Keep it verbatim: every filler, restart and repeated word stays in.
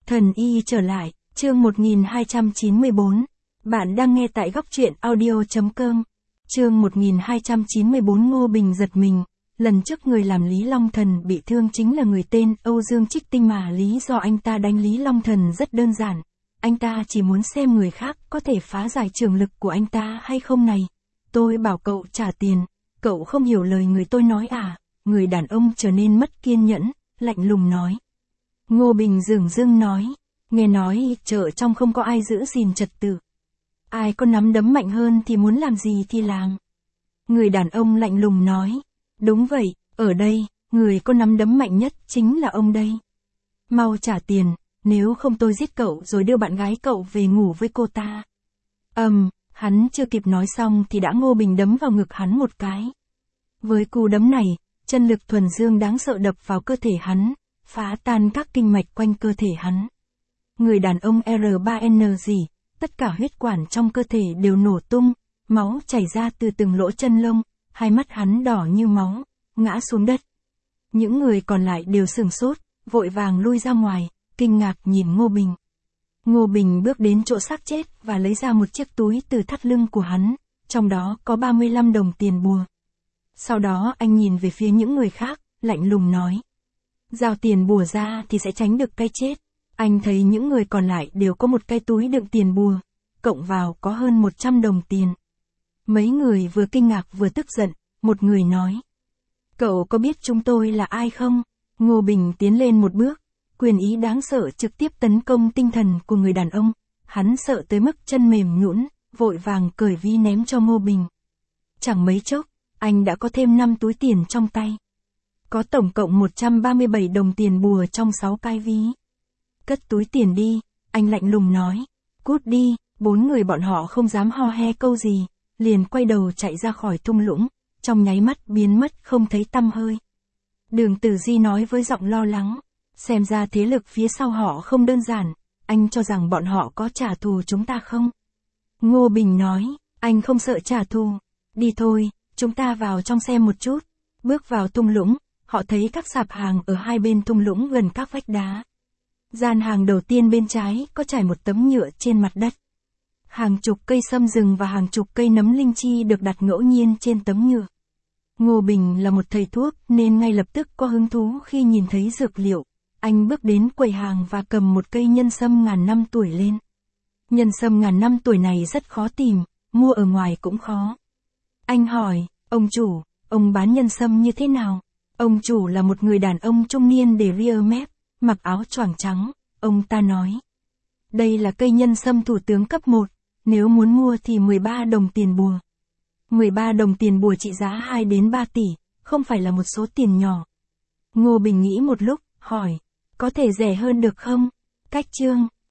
Thần y trở lại, chương một nghìn hai trăm chín mươi bốn. Bạn đang nghe tại góc truyện audio chấm com. Chương một nghìn hai trăm chín mươi bốn. Ngô Bình giật mình. Lần trước người làm Lý Long Thần bị thương chính là người tên Âu Dương Trích Tinh mà lý do anh ta đánh Lý Long Thần rất đơn giản. Anh ta chỉ muốn xem người khác có thể phá giải trường lực của anh ta hay không này. Tôi bảo cậu trả tiền, cậu không hiểu lời người tôi nói à? Người đàn ông trở nên mất kiên nhẫn, lạnh lùng nói. Ngô Bình dửng dưng nói, nghe nói chợ trong không có ai giữ gìn trật tự. Ai có nắm đấm mạnh hơn thì muốn làm gì thì làm. Người đàn ông lạnh lùng nói, đúng vậy, ở đây, người có nắm đấm mạnh nhất chính là ông đây. Mau trả tiền, nếu không tôi giết cậu rồi đưa bạn gái cậu về ngủ với cô ta. Ầm, um, hắn chưa kịp nói xong thì đã Ngô Bình đấm vào ngực hắn một cái. Với cú đấm này, chân lực thuần dương đáng sợ đập vào cơ thể hắn, phá tan các kinh mạch quanh cơ thể hắn. Người đàn ông R ba N gì, tất cả huyết quản trong cơ thể đều nổ tung, máu chảy ra từ từng lỗ chân lông, hai mắt hắn đỏ như máu, ngã xuống đất. Những người còn lại đều sửng sốt, vội vàng lui ra ngoài, kinh ngạc nhìn Ngô Bình. Ngô Bình bước đến chỗ xác chết và lấy ra một chiếc túi từ thắt lưng của hắn, trong đó có ba mươi lăm đồng tiền bùa. Sau đó anh nhìn về phía những người khác, lạnh lùng nói. Giao tiền bùa ra thì sẽ tránh được cái chết. Anh thấy những người còn lại đều có một cái túi đựng tiền bùa, cộng vào có hơn một trăm đồng tiền. Mấy người vừa kinh ngạc vừa tức giận, một người nói. Cậu có biết chúng tôi là ai không? Ngô Bình tiến lên một bước, quyền ý đáng sợ trực tiếp tấn công tinh thần của người đàn ông. Hắn sợ tới mức chân mềm nhũn, vội vàng cởi ví ném cho Ngô Bình. Chẳng mấy chốc, anh đã có thêm năm túi tiền trong tay. Có tổng cộng một trăm ba mươi bảy đồng tiền bùa trong sáu cái ví. Cất túi tiền đi, anh lạnh lùng nói. Cút đi, bốn người bọn họ không dám ho he câu gì, liền quay đầu chạy ra khỏi thung lũng, trong nháy mắt biến mất không thấy tăm hơi. Đường Tử Di nói với giọng lo lắng, xem ra thế lực phía sau họ không đơn giản, anh cho rằng bọn họ có trả thù chúng ta không? Ngô Bình nói, anh không sợ trả thù, đi thôi, chúng ta vào trong xem một chút. Bước vào thung lũng, họ thấy các sạp hàng ở hai bên thung lũng gần các vách đá. Gian hàng đầu tiên bên trái có trải một tấm nhựa trên mặt đất. Hàng chục cây sâm rừng và hàng chục cây nấm linh chi được đặt ngẫu nhiên trên tấm nhựa. Ngô Bình là một thầy thuốc nên ngay lập tức có hứng thú khi nhìn thấy dược liệu. Anh bước đến quầy hàng và cầm một cây nhân sâm ngàn năm tuổi lên. Nhân sâm ngàn năm tuổi này rất khó tìm, mua ở ngoài cũng khó. Anh hỏi, ông chủ, ông bán nhân sâm như thế nào? Ông chủ là một người đàn ông trung niên để ria mép, mặc áo choàng trắng, ông ta nói. Đây là cây nhân sâm thủ tướng cấp một, nếu muốn mua thì mười ba đồng tiền bùa. mười ba đồng tiền bùa trị giá hai đến ba tỷ, không phải là một số tiền nhỏ. Ngô Bình nghĩ một lúc, hỏi, có thể rẻ hơn được không? Cách chương.